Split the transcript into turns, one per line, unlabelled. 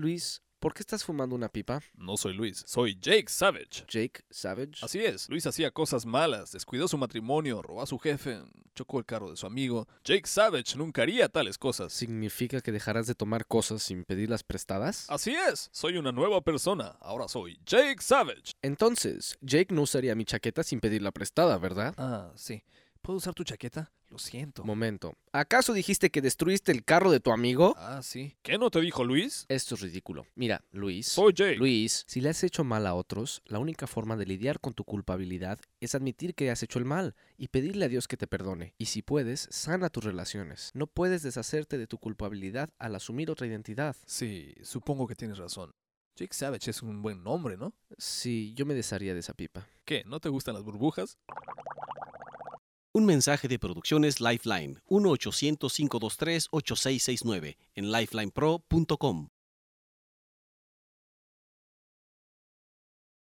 Luis, ¿por qué estás fumando una pipa?
No soy Luis, soy Jake Savage.
Jake Savage.
Así es, Luis hacía cosas malas, descuidó su matrimonio, robó a su jefe, chocó el carro de su amigo. Jake Savage nunca haría tales cosas.
¿Significa que dejarás de tomar cosas sin pedirlas prestadas?
Así es, soy una nueva persona, ahora soy Jake Savage.
Entonces, Jake no usaría mi chaqueta sin pedirla prestada, ¿verdad?
Ah, sí. ¿Puedo usar tu chaqueta? Lo siento.
Momento. ¿Acaso dijiste que destruiste el carro de tu amigo?
Ah, sí. ¿Qué no te dijo Luis?
Esto es ridículo. Mira, Luis.
Soy Jake.
Luis, si le has hecho mal a otros, la única forma de lidiar con tu culpabilidad es admitir que has hecho el mal y pedirle a Dios que te perdone. Y si puedes, sana tus relaciones. No puedes deshacerte de tu culpabilidad al asumir otra identidad.
Sí, supongo que tienes razón. Jake Savage es un buen nombre, ¿no?
Sí, yo me desharía de esa pipa.
¿Qué? ¿No te gustan las burbujas?
Un mensaje de Producciones Lifeline, 1-800-523-8669 en lifelinepro.com.